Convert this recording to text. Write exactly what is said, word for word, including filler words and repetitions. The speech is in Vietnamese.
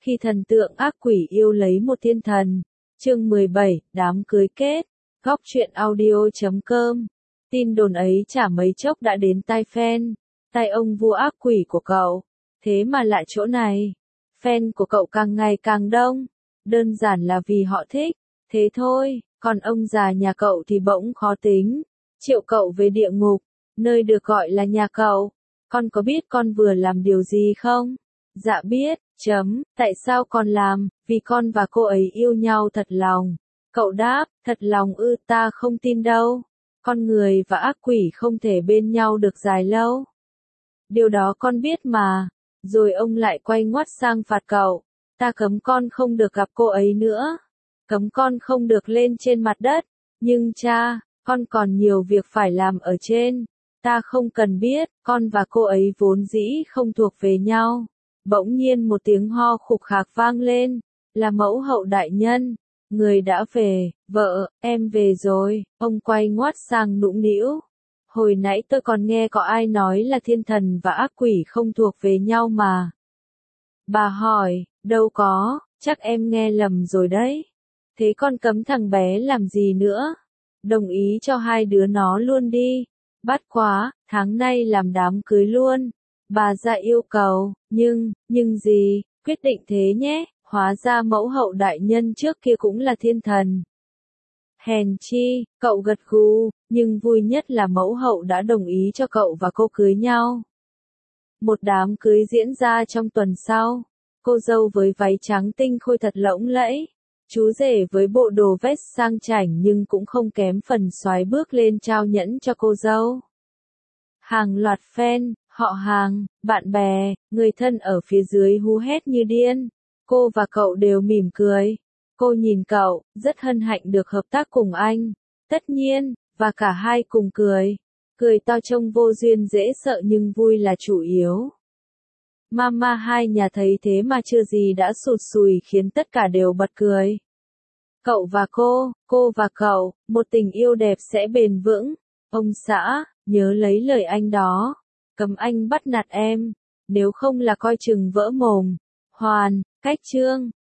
Khi thần tượng ác quỷ yêu lấy một thiên thần. Chương mười bảy, đám cưới kết. Góc truyện audio chấm com. Tin đồn ấy chả mấy chốc đã đến tai fan, tai ông vua ác quỷ của cậu. Thế mà lại chỗ này, fan của cậu càng ngày càng đông. Đơn giản là vì họ thích, thế thôi. Còn ông già nhà cậu thì bỗng khó tính, triệu cậu về địa ngục, nơi được gọi là nhà cậu. Con có biết con vừa làm điều gì không? Dạ biết, chấm, tại sao con làm? Vì con và cô ấy yêu nhau thật lòng. Cậu đáp, thật lòng ư, ta không tin đâu. Con người và ác quỷ không thể bên nhau được dài lâu. Điều đó con biết mà. Rồi ông lại quay ngoắt sang phạt cậu. Ta cấm con không được gặp cô ấy nữa. Cấm con không được lên trên mặt đất. Nhưng cha, con còn nhiều việc phải làm ở trên. Ta không cần biết, con và cô ấy vốn dĩ không thuộc về nhau. Bỗng nhiên một tiếng ho khục khạc vang lên. Là mẫu hậu đại nhân. Người đã về, vợ, em về rồi. Ông quay ngoắt sang nũng nĩu. Hồi nãy tôi còn nghe có ai nói là thiên thần và ác quỷ không thuộc về nhau mà. Bà hỏi, đâu có, chắc em nghe lầm rồi đấy. Thế con cấm thằng bé làm gì nữa? Đồng ý cho hai đứa nó luôn đi. Bắt quá, tháng nay làm đám cưới luôn. Bà ra yêu cầu, nhưng, nhưng gì, quyết định thế nhé. Hóa ra mẫu hậu đại nhân trước kia cũng là thiên thần. Hèn chi, cậu gật gù, nhưng vui nhất là mẫu hậu đã đồng ý cho cậu và cô cưới nhau. Một đám cưới diễn ra trong tuần sau. Cô dâu với váy trắng tinh khôi thật lộng lẫy. Chú rể với bộ đồ vest sang chảnh nhưng cũng không kém phần soái bước lên trao nhẫn cho cô dâu. Hàng loạt fan, họ hàng, bạn bè, người thân ở phía dưới hú hét như điên. Cô và cậu đều mỉm cười. Cô nhìn cậu, rất hân hạnh được hợp tác cùng anh. Tất nhiên, và cả hai cùng cười. Cười to trông vô duyên dễ sợ nhưng vui là chủ yếu. Mama hai nhà thấy thế mà chưa gì đã sụt sùi khiến tất cả đều bật cười. Cậu và cô, cô và cậu, một tình yêu đẹp sẽ bền vững. Ông xã, nhớ lấy lời anh đó. Cấm anh bắt nạt em. Nếu không là coi chừng vỡ mồm. Hoàn, cách chương.